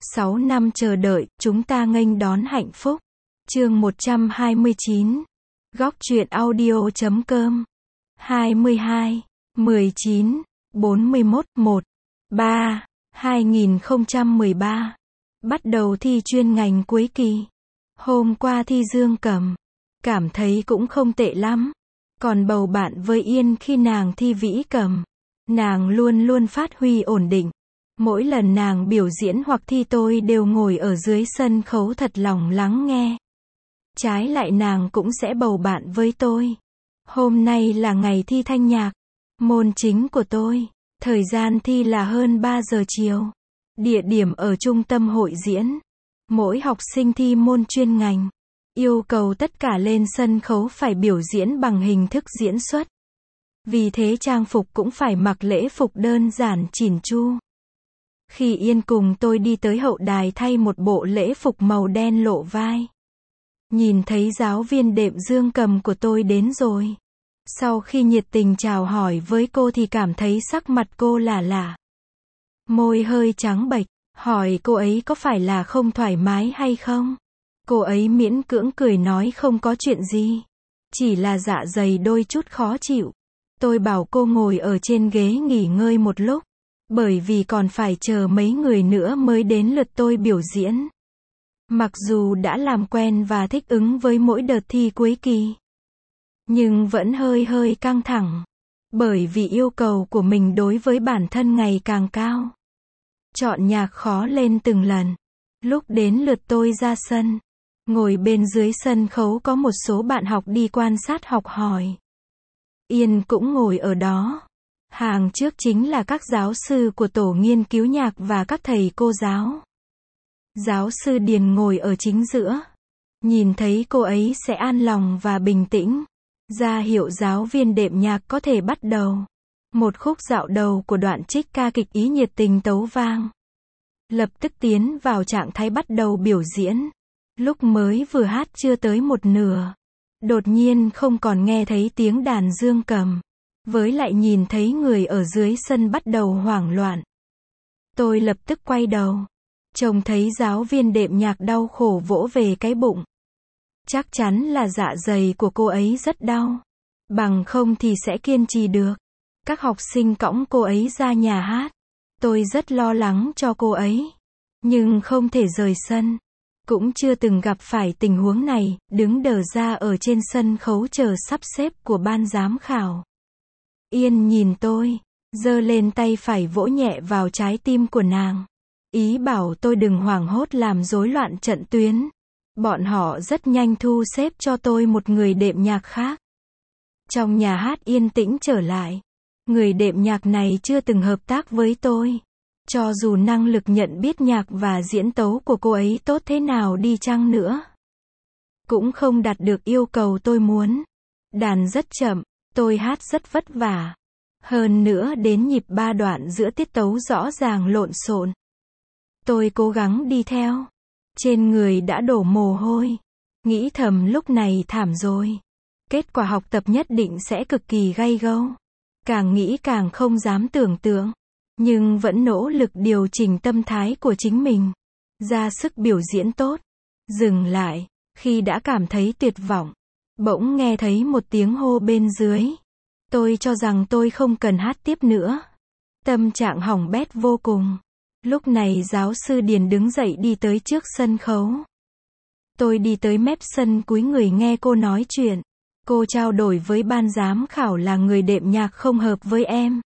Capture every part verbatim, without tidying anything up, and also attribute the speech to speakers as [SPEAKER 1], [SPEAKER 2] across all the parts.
[SPEAKER 1] sáu năm chờ đợi, chúng ta nghênh đón hạnh phúc. Chương một trăm hai mươi chín. Góc truyện audio chấm com. hai mươi hai, mười chín, bốn mươi mốt, một, ba, hai nghìn không trăm mười ba. Bắt đầu thi chuyên ngành cuối kỳ. Hôm qua thi dương cầm. Cảm thấy cũng không tệ lắm. Còn bầu bạn với Yên khi nàng thi vĩ cầm. Nàng luôn luôn phát huy ổn định. Mỗi lần nàng biểu diễn hoặc thi tôi đều ngồi ở dưới sân khấu thật lòng lắng nghe. Trái lại nàng cũng sẽ bầu bạn với tôi. Hôm nay là ngày thi thanh nhạc. Môn chính của tôi. Thời gian thi là hơn ba giờ chiều. Địa điểm ở trung tâm hội diễn. Mỗi học sinh thi môn chuyên ngành. Yêu cầu tất cả lên sân khấu phải biểu diễn bằng hình thức diễn xuất. Vì thế trang phục cũng phải mặc lễ phục đơn giản chỉn chu. Khi Yên cùng tôi đi tới hậu đài thay một bộ lễ phục màu đen lộ vai. Nhìn thấy giáo viên đệm dương cầm của tôi đến rồi. Sau khi nhiệt tình chào hỏi với cô thì cảm thấy sắc mặt cô lạ lạ. Môi hơi trắng bệch, hỏi cô ấy có phải là không thoải mái hay không? Cô ấy miễn cưỡng cười nói không có chuyện gì. Chỉ là dạ dày đôi chút khó chịu. Tôi bảo cô ngồi ở trên ghế nghỉ ngơi một lúc. Bởi vì còn phải chờ mấy người nữa mới đến lượt tôi biểu diễn. Mặc dù đã làm quen và thích ứng với mỗi đợt thi cuối kỳ. Nhưng vẫn hơi hơi căng thẳng. Bởi vì yêu cầu của mình đối với bản thân ngày càng cao. Chọn nhạc khó lên từng lần. Lúc đến lượt tôi ra sân. Ngồi bên dưới sân khấu có một số bạn học đi quan sát học hỏi. Yên cũng ngồi ở đó. Hàng trước chính là các giáo sư của tổ nghiên cứu nhạc và các thầy cô giáo. Giáo sư Điền ngồi ở chính giữa. Nhìn thấy cô ấy sẽ an lòng và bình tĩnh. Ra hiệu giáo viên đệm nhạc có thể bắt đầu. Một khúc dạo đầu của đoạn trích ca kịch Ý nhiệt tình tấu vang. Lập tức tiến vào trạng thái bắt đầu biểu diễn. Lúc mới vừa hát chưa tới một nửa. Đột nhiên không còn nghe thấy tiếng đàn dương cầm. Với lại nhìn thấy người ở dưới sân bắt đầu hoảng loạn. Tôi lập tức quay đầu. Trông thấy giáo viên đệm nhạc đau khổ vỗ về cái bụng. Chắc chắn là dạ dày của cô ấy rất đau. Bằng không thì sẽ kiên trì được. Các học sinh cõng cô ấy ra nhà hát. Tôi rất lo lắng cho cô ấy. Nhưng không thể rời sân. Cũng chưa từng gặp phải tình huống này, đứng đờ ra ở trên sân khấu chờ sắp xếp của ban giám khảo. Yên nhìn tôi, giơ lên tay phải vỗ nhẹ vào trái tim của nàng. Ý bảo tôi đừng hoảng hốt làm rối loạn trận tuyến. Bọn họ rất nhanh thu xếp cho tôi một người đệm nhạc khác. Trong nhà hát yên tĩnh trở lại. Người đệm nhạc này chưa từng hợp tác với tôi. Cho dù năng lực nhận biết nhạc và diễn tấu của cô ấy tốt thế nào đi chăng nữa. Cũng không đạt được yêu cầu tôi muốn. Đàn rất chậm, tôi hát rất vất vả. Hơn nữa đến nhịp ba đoạn giữa tiết tấu rõ ràng lộn xộn. Tôi cố gắng đi theo. Trên người đã đổ mồ hôi. Nghĩ thầm lúc này thảm rồi. Kết quả học tập nhất định sẽ cực kỳ gay gâu. Càng nghĩ càng không dám tưởng tượng. Nhưng vẫn nỗ lực điều chỉnh tâm thái của chính mình. Ra sức biểu diễn tốt. Dừng lại. Khi đã cảm thấy tuyệt vọng. Bỗng nghe thấy một tiếng hô bên dưới. Tôi cho rằng tôi không cần hát tiếp nữa. Tâm trạng hỏng bét vô cùng. Lúc này giáo sư Điền đứng dậy đi tới trước sân khấu. Tôi đi tới mép sân cúi người nghe cô nói chuyện. Cô trao đổi với ban giám khảo là người đệm nhạc không hợp với em.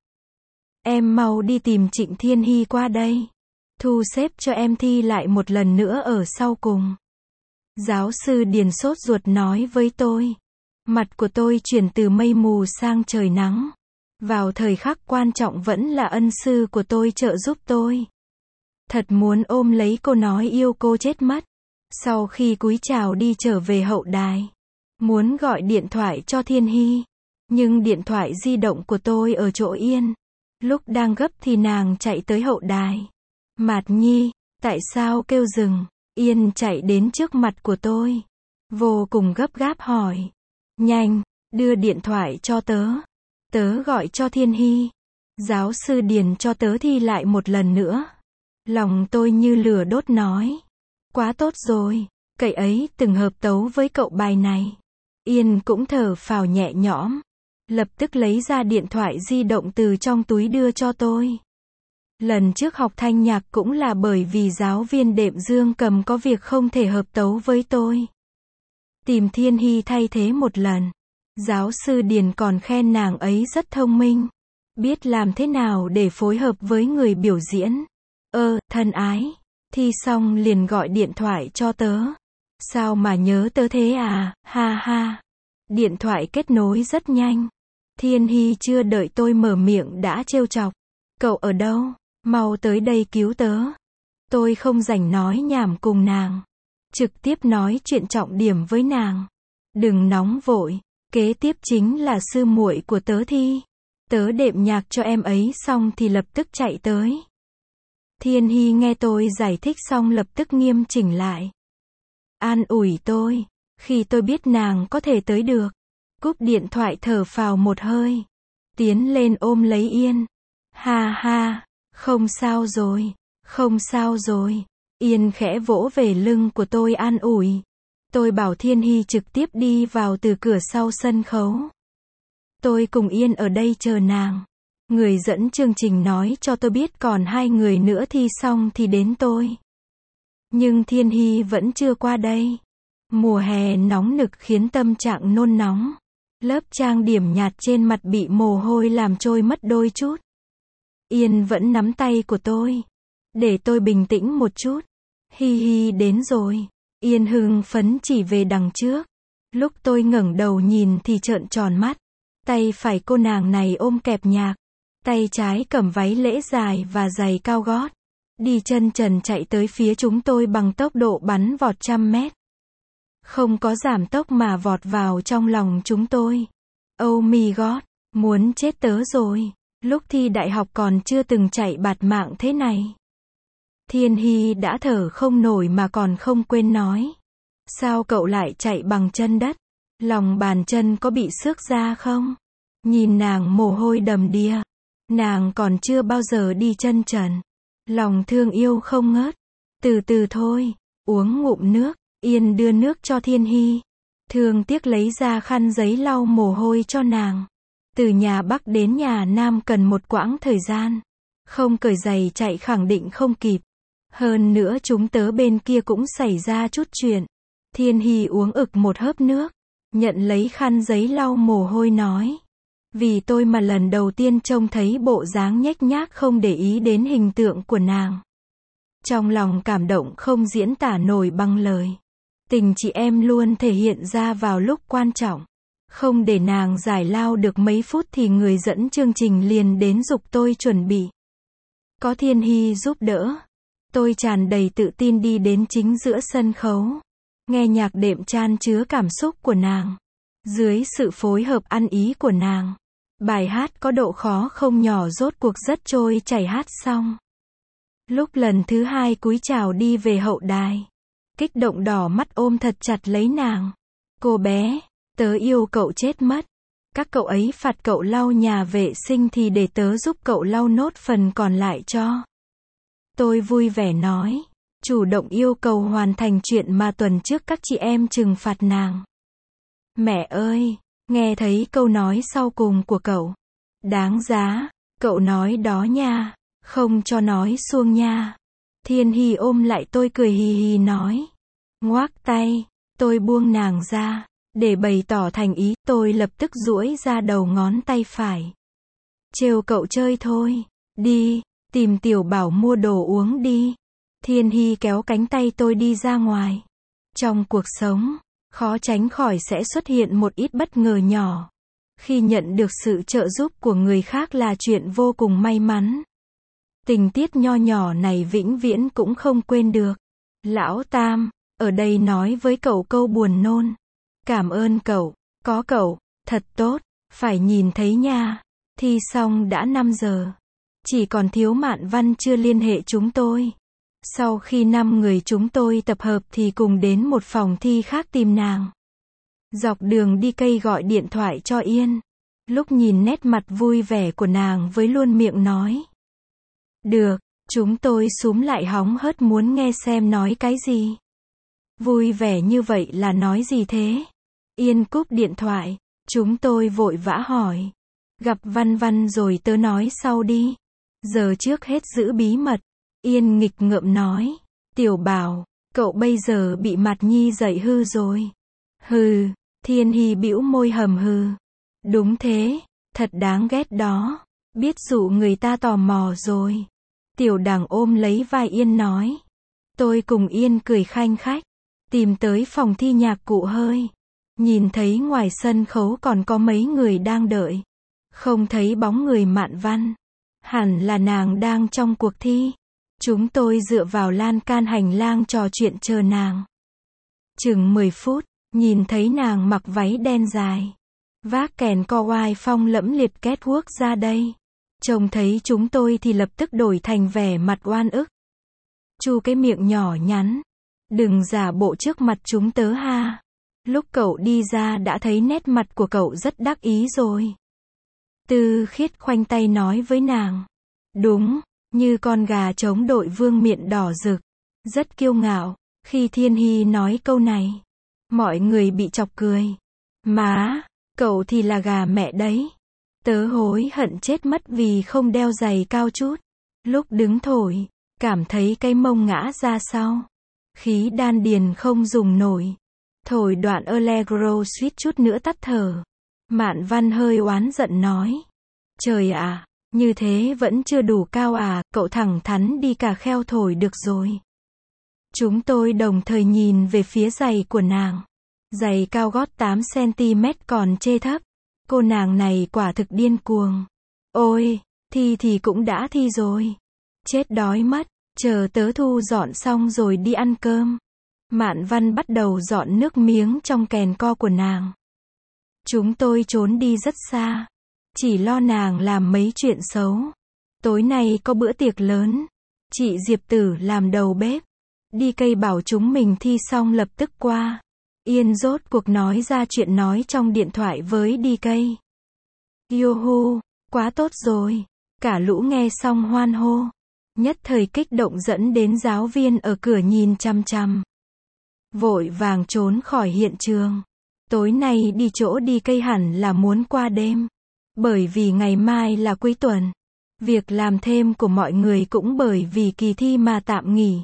[SPEAKER 1] Em mau đi tìm Trịnh Thiên Hy qua đây. Thu xếp cho em thi lại một lần nữa ở sau cùng. Giáo sư Điền sốt ruột nói với tôi. Mặt của tôi chuyển từ mây mù sang trời nắng. Vào thời khắc quan trọng vẫn là ân sư của tôi trợ giúp tôi. Thật muốn ôm lấy cô nói yêu cô chết mất. Sau khi cúi chào đi trở về hậu đài. Muốn gọi điện thoại cho Thiên Hy. Nhưng điện thoại di động của tôi ở chỗ Yên. Lúc đang gấp thì nàng chạy tới hậu đài. Mạt Nhi, tại sao kêu dừng? Yên chạy đến trước mặt của tôi. Vô cùng gấp gáp hỏi. Nhanh, đưa điện thoại cho tớ. Tớ gọi cho Thiên Hy. Giáo sư Điền cho tớ thi lại một lần nữa. Lòng tôi như lửa đốt nói. Quá tốt rồi, cậu ấy từng hợp tấu với cậu bài này. Yên cũng thở phào nhẹ nhõm. Lập tức lấy ra điện thoại di động từ trong túi đưa cho tôi. Lần trước học thanh nhạc cũng là bởi vì giáo viên đệm Dương Cầm có việc không thể hợp tấu với tôi. Tìm Thiên Hy thay thế một lần. Giáo sư Điền còn khen nàng ấy rất thông minh. Biết làm thế nào để phối hợp với người biểu diễn. Ơ, thân ái. Thi xong liền gọi điện thoại cho tớ. Sao mà nhớ tớ thế à, ha ha. Điện thoại kết nối rất nhanh. Thiên Hy chưa đợi tôi mở miệng đã trêu chọc. Cậu ở đâu? Mau tới đây cứu tớ. Tôi không rảnh nói nhảm cùng nàng. Trực tiếp nói chuyện trọng điểm với nàng. Đừng nóng vội. Kế tiếp chính là sư muội của tớ Thi. Tớ đệm nhạc cho em ấy xong thì lập tức chạy tới. Thiên Hy nghe tôi giải thích xong lập tức nghiêm chỉnh lại. An ủi tôi. Khi tôi biết nàng có thể tới được. Cúp điện thoại thở phào một hơi. Tiến lên ôm lấy Yên. Ha ha. Không sao rồi. Không sao rồi. Yên khẽ vỗ về lưng của tôi an ủi. Tôi bảo Thiên Hy trực tiếp đi vào từ cửa sau sân khấu. Tôi cùng Yên ở đây chờ nàng. Người dẫn chương trình nói cho tôi biết còn hai người nữa thi xong thì đến tôi. Nhưng Thiên Hy vẫn chưa qua đây. Mùa hè nóng nực khiến tâm trạng nôn nóng. Lớp trang điểm nhạt trên mặt bị mồ hôi làm trôi mất đôi chút. Yên vẫn nắm tay của tôi. Để tôi bình tĩnh một chút. Hi hi đến rồi. Yên hưng phấn chỉ về đằng trước. Lúc tôi ngẩng đầu nhìn thì trợn tròn mắt. Tay phải cô nàng này ôm kẹp nhạc. Tay trái cầm váy lễ dài và giày cao gót. Đi chân trần chạy tới phía chúng tôi bằng tốc độ bắn vọt trăm mét. Không có giảm tốc mà vọt vào trong lòng chúng tôi. Oh my god, muốn chết tớ rồi. Lúc thi đại học còn chưa từng chạy bạt mạng thế này. Thiên Hy đã thở không nổi mà còn không quên nói. Sao cậu lại chạy bằng chân đất? Lòng bàn chân có bị xước ra không? Nhìn nàng mồ hôi đầm đìa. Nàng còn chưa bao giờ đi chân trần. Lòng thương yêu không ngớt. Từ từ thôi, uống ngụm nước. Yên đưa nước cho Thiên Hy. Thương tiếc lấy ra khăn giấy lau mồ hôi cho nàng. Từ nhà Bắc đến nhà Nam cần một quãng thời gian. Không cởi giày chạy khẳng định không kịp. Hơn nữa chúng tớ bên kia cũng xảy ra chút chuyện. Thiên Hy uống ực một hớp nước. Nhận lấy khăn giấy lau mồ hôi nói. Vì tôi mà lần đầu tiên trông thấy bộ dáng nhếch nhác không để ý đến hình tượng của nàng. Trong lòng cảm động không diễn tả nổi bằng lời. Tình chị em luôn thể hiện ra vào lúc quan trọng. Không để nàng giải lao được mấy phút thì người dẫn chương trình liền đến giục tôi chuẩn bị. Có Thiên Hy giúp đỡ. Tôi tràn đầy tự tin đi đến chính giữa sân khấu. Nghe nhạc đệm chan chứa cảm xúc của nàng. Dưới sự phối hợp ăn ý của nàng. Bài hát có độ khó không nhỏ rốt cuộc rất trôi chảy hát xong. Lúc lần thứ hai cúi chào đi về hậu đài. Kích động đỏ mắt ôm thật chặt lấy nàng. Cô bé, tớ yêu cậu chết mất. Các cậu ấy phạt cậu lau nhà vệ sinh thì để tớ giúp cậu lau nốt phần còn lại cho. Tôi vui vẻ nói. Chủ động yêu cầu hoàn thành chuyện mà tuần trước các chị em trừng phạt nàng. Mẹ ơi, nghe thấy câu nói sau cùng của cậu. Đáng giá, cậu nói đó nha. Không cho nói suông nha. Thiên Hy ôm lại tôi cười hì hì nói. Ngoác tay, tôi buông nàng ra. Để bày tỏ thành ý, tôi lập tức duỗi ra đầu ngón tay phải. Trêu cậu chơi thôi. Đi, tìm Tiểu Bảo mua đồ uống đi. Thiên Hy kéo cánh tay tôi đi ra ngoài. Trong cuộc sống, khó tránh khỏi sẽ xuất hiện một ít bất ngờ nhỏ. Khi nhận được sự trợ giúp của người khác là chuyện vô cùng may mắn. Tình tiết nho nhỏ này vĩnh viễn cũng không quên được. Lão Tam, ở đây nói với cậu câu buồn nôn. Cảm ơn cậu, có cậu, thật tốt, phải nhìn thấy nha. Thi xong đã năm giờ. Chỉ còn thiếu Mạn Văn chưa liên hệ chúng tôi. Sau khi năm người chúng tôi tập hợp thì cùng đến một phòng thi khác tìm nàng. Dọc đường đi cây gọi điện thoại cho Yên. Lúc nhìn nét mặt vui vẻ của nàng với luôn miệng nói. Được, Chúng tôi xúm lại hóng hớt muốn nghe xem nói cái gì. Vui vẻ như vậy là nói gì thế? Yên cúp điện thoại. Chúng tôi vội vã hỏi. Gặp Văn Văn rồi tớ nói sau đi. Giờ trước hết giữ bí mật. Yên nghịch ngợm nói. Tiểu Bảo, cậu bây giờ bị Mạt Nhi dạy hư rồi. Hừ, Thiên Hy bĩu môi hầm hừ. Đúng thế, thật đáng ghét đó. Biết dụ người ta tò mò rồi. Tiểu Đằng ôm lấy vai Yên nói. Tôi cùng Yên cười khanh khách. Tìm tới phòng thi nhạc cụ hơi. Nhìn thấy ngoài sân khấu còn có mấy người đang đợi. Không thấy bóng người Mạn Văn. Hẳn là nàng đang trong cuộc thi. Chúng tôi dựa vào lan can hành lang trò chuyện chờ nàng. Chừng mười phút, nhìn thấy nàng mặc váy đen dài. Vác kèn co oai phong lẫm liệt catwalk ra đây. Trông thấy chúng tôi thì lập tức đổi thành vẻ mặt oan ức. Chu cái miệng nhỏ nhắn. Đừng giả bộ trước mặt chúng tớ ha. Lúc cậu đi ra đã thấy nét mặt của cậu rất đắc ý rồi. Tư Khiết khoanh tay nói với nàng. Đúng, như con gà trống đội vương miệng đỏ rực. Rất kiêu ngạo. Khi Thiên Hy nói câu này, mọi người bị chọc cười. Má, cậu thì là gà mẹ đấy. Tớ hối hận chết mất vì không đeo giày cao chút. Lúc đứng thổi, cảm thấy cái mông ngã ra sau. Khí đan điền không dùng nổi. Thổi đoạn Allegro suýt chút nữa tắt thở. Mạn Văn hơi oán giận nói. Trời ạ, như thế vẫn chưa đủ cao à, cậu thẳng thắn đi cà kheo thổi được rồi. Chúng tôi đồng thời nhìn về phía giày của nàng. Giày cao gót tám xăng-ti-mét còn chê thấp. Cô nàng này quả thực điên cuồng. Ôi, thi thì cũng đã thi rồi. Chết đói mất, chờ tớ thu dọn xong rồi đi ăn cơm. Mạn Văn bắt đầu dọn nước miếng trong kèn co của nàng. Chúng tôi trốn đi rất xa. Chỉ lo nàng làm mấy chuyện xấu. Tối nay có bữa tiệc lớn. Chị Diệp Tử làm đầu bếp. Đi cây bảo chúng mình thi xong lập tức qua. Yên rốt cuộc nói ra chuyện nói trong điện thoại với đi cây. Yohu, quá tốt rồi. Cả lũ nghe xong hoan hô. Nhất thời kích động dẫn đến giáo viên ở cửa nhìn chằm chằm. Vội vàng trốn khỏi hiện trường. Tối nay đi chỗ đi cây hẳn là muốn qua đêm. Bởi vì ngày mai là cuối tuần. Việc làm thêm của mọi người cũng bởi vì kỳ thi mà tạm nghỉ.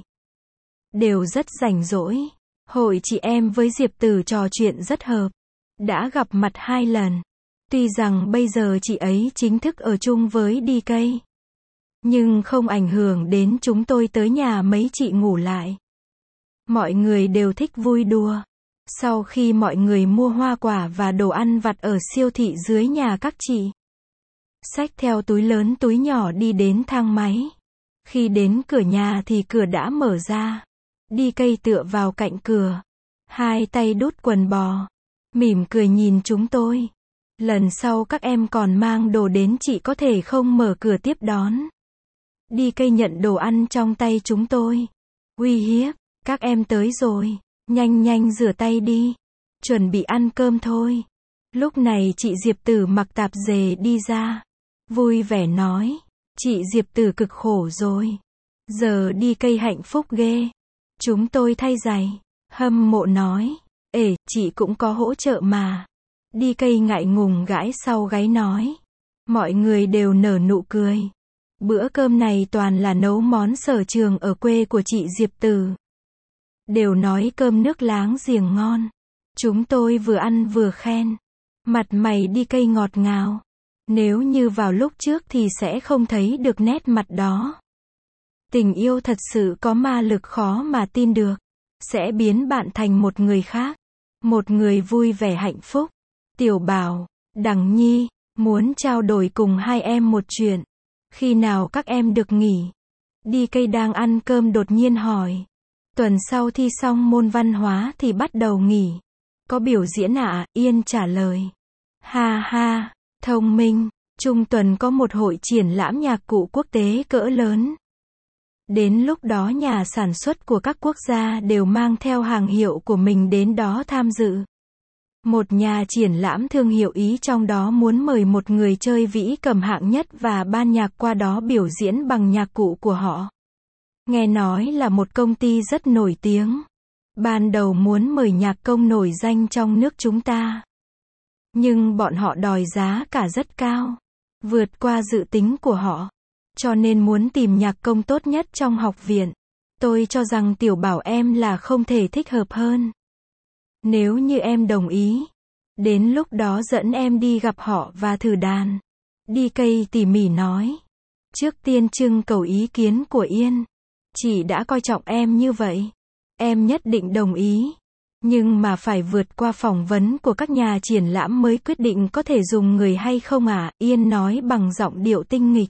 [SPEAKER 1] Đều rất rảnh rỗi. Hội chị em với Diệp Tử trò chuyện rất hợp. Đã gặp mặt hai lần. Tuy rằng bây giờ chị ấy chính thức ở chung với đi cây. Nhưng không ảnh hưởng đến chúng tôi tới nhà mấy chị ngủ lại. Mọi người đều thích vui đùa. Sau khi mọi người mua hoa quả và đồ ăn vặt ở siêu thị dưới nhà các chị. Xách theo túi lớn túi nhỏ đi đến thang máy. Khi đến cửa nhà thì cửa đã mở ra. Đi cây tựa vào cạnh cửa. Hai tay đút quần bò. Mỉm cười nhìn chúng tôi. Lần sau các em còn mang đồ đến chị có thể không mở cửa tiếp đón. Đi cây nhận đồ ăn trong tay chúng tôi. Uy hiếp, các em tới rồi. Nhanh nhanh rửa tay đi. Chuẩn bị ăn cơm thôi. Lúc này chị Diệp Tử mặc tạp dề đi ra. Vui vẻ nói. Chị Diệp Tử cực khổ rồi. Giờ đi cây hạnh phúc ghê. Chúng tôi thay giày. Hâm mộ nói. Ê, chị cũng có hỗ trợ mà. Đi cây ngại ngùng gãi sau gáy nói. Mọi người đều nở nụ cười. Bữa cơm này toàn là nấu món sở trường ở quê của chị Diệp Tử. Đều nói cơm nước láng giềng ngon. Chúng tôi vừa ăn vừa khen. Mặt mày đi cây ngọt ngào. Nếu như vào lúc trước thì sẽ không thấy được nét mặt đó. Tình yêu thật sự có ma lực khó mà tin được. Sẽ biến bạn thành một người khác. Một người vui vẻ hạnh phúc. Tiểu Bảo, Đằng Nhi, muốn trao đổi cùng hai em một chuyện. Khi nào các em được nghỉ? Đi cây đang ăn cơm đột nhiên hỏi. Tuần sau thi xong môn văn hóa thì bắt đầu nghỉ. Có biểu diễn ạ? À? Yên trả lời. Ha ha, thông minh. Trung tuần có một hội triển lãm nhạc cụ quốc tế cỡ lớn. Đến lúc đó nhà sản xuất của các quốc gia đều mang theo hàng hiệu của mình đến đó tham dự. Một nhà triển lãm thương hiệu Ý trong đó muốn mời một người chơi vĩ cầm hạng nhất và ban nhạc qua đó biểu diễn bằng nhạc cụ của họ. Nghe nói là một công ty rất nổi tiếng. Ban đầu muốn mời nhạc công nổi danh trong nước chúng ta. Nhưng bọn họ đòi giá cả rất cao. Vượt qua dự tính của họ. Cho nên muốn tìm nhạc công tốt nhất trong học viện. Tôi cho rằng Tiểu Bảo em là không thể thích hợp hơn. Nếu như em đồng ý, đến lúc đó dẫn em đi gặp họ và thử đàn. đê ca tỉ mỉ nói. Trước tiên trưng cầu ý kiến của Yên. Chị đã coi trọng em như vậy. Em nhất định đồng ý. Nhưng mà phải vượt qua phỏng vấn của các nhà triển lãm mới quyết định có thể dùng người hay không à, Yên nói bằng giọng điệu tinh nghịch.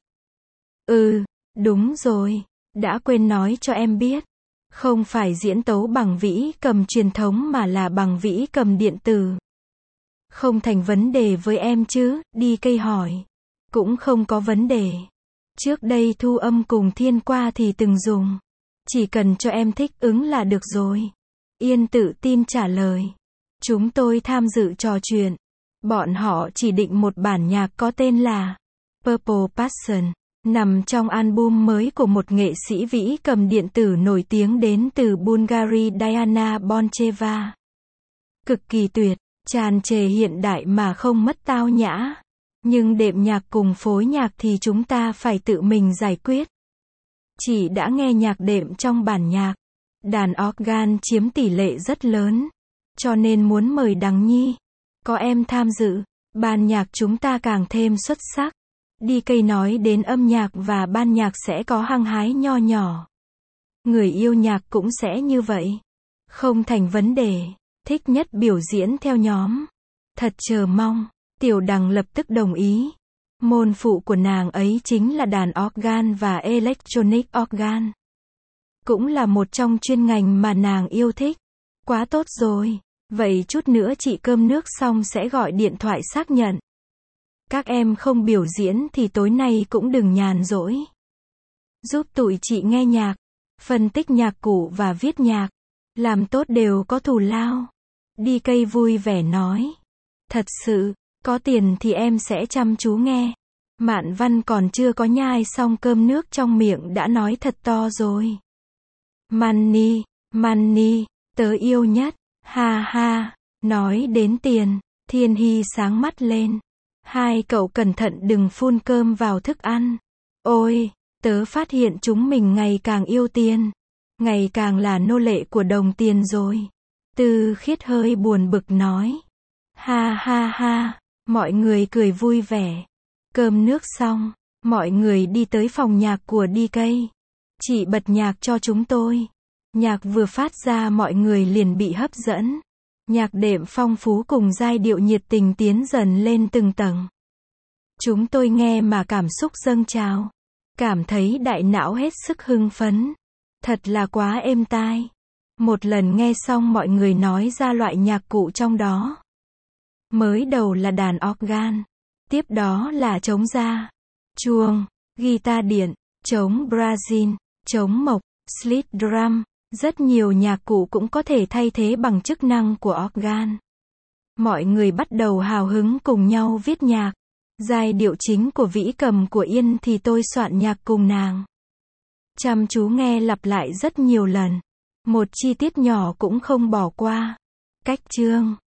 [SPEAKER 1] Ừ, đúng rồi. Đã quên nói cho em biết. Không phải diễn tấu bằng vĩ cầm truyền thống mà là bằng vĩ cầm điện tử. Không thành vấn đề với em chứ, đê ca hỏi. Cũng không có vấn đề. Trước đây thu âm cùng Thiên Qua thì từng dùng. Chỉ cần cho em thích ứng là được rồi. Yên tự tin trả lời. Chúng tôi tham dự trò chuyện. Bọn họ chỉ định một bản nhạc có tên là Purple Passion, nằm trong album mới của một nghệ sĩ vĩ cầm điện tử nổi tiếng đến từ Bulgaria Diana Boncheva. Cực kỳ tuyệt, tràn trề hiện đại mà không mất tao nhã. Nhưng đệm nhạc cùng phối nhạc thì chúng ta phải tự mình giải quyết. Chị đã nghe nhạc đệm trong bản nhạc. Đàn organ chiếm tỷ lệ rất lớn. Cho nên muốn mời Đằng Nhi. Có em tham dự, ban nhạc chúng ta càng thêm xuất sắc. đê ca nói đến âm nhạc và ban nhạc sẽ có hăng hái nho nhỏ. Người yêu nhạc cũng sẽ như vậy. Không thành vấn đề. Thích nhất biểu diễn theo nhóm. Thật chờ mong. Tiểu Đằng lập tức đồng ý. Môn phụ của nàng ấy chính là đàn organ và electronic organ. Cũng là một trong chuyên ngành mà nàng yêu thích. Quá tốt rồi. Vậy chút nữa chị cơm nước xong sẽ gọi điện thoại xác nhận. Các em không biểu diễn thì tối nay cũng đừng nhàn rỗi. Giúp tụi chị nghe nhạc, phân tích nhạc cụ và viết nhạc. Làm tốt đều có thù lao. đê ca vui vẻ nói. Thật sự, có tiền thì em sẽ chăm chú nghe. Mạn Văn còn chưa có nhai xong cơm nước trong miệng đã nói thật to rồi. Money, money, tớ yêu nhất. Ha ha, nói đến tiền, Thiên Hy sáng mắt lên. Hai cậu cẩn thận đừng phun cơm vào thức ăn. Ôi, tớ phát hiện chúng mình ngày càng yêu tiền. Ngày càng là nô lệ của đồng tiền rồi. Tư Khiết hơi buồn bực nói. Ha ha ha, mọi người cười vui vẻ. Cơm nước xong, mọi người đi tới phòng nhạc của đê ca. Chị bật nhạc cho chúng tôi. Nhạc vừa phát ra mọi người liền bị hấp dẫn. Nhạc đệm phong phú cùng giai điệu nhiệt tình tiến dần lên từng tầng. Chúng tôi nghe mà cảm xúc dâng trào. Cảm thấy đại não hết sức hưng phấn. Thật là quá êm tai. Một lần nghe xong mọi người nói ra loại nhạc cụ trong đó. Mới đầu là đàn organ. Tiếp đó là trống da, chuông, guitar điện, trống Brazil, trống mộc, slide drum. Rất nhiều nhạc cụ cũng có thể thay thế bằng chức năng của organ. Mọi người bắt đầu hào hứng cùng nhau viết nhạc. Giai điệu chính của vĩ cầm của Yên thì tôi soạn nhạc cùng nàng. Chăm chú nghe lặp lại rất nhiều lần. Một chi tiết nhỏ cũng không bỏ qua. Cách chương.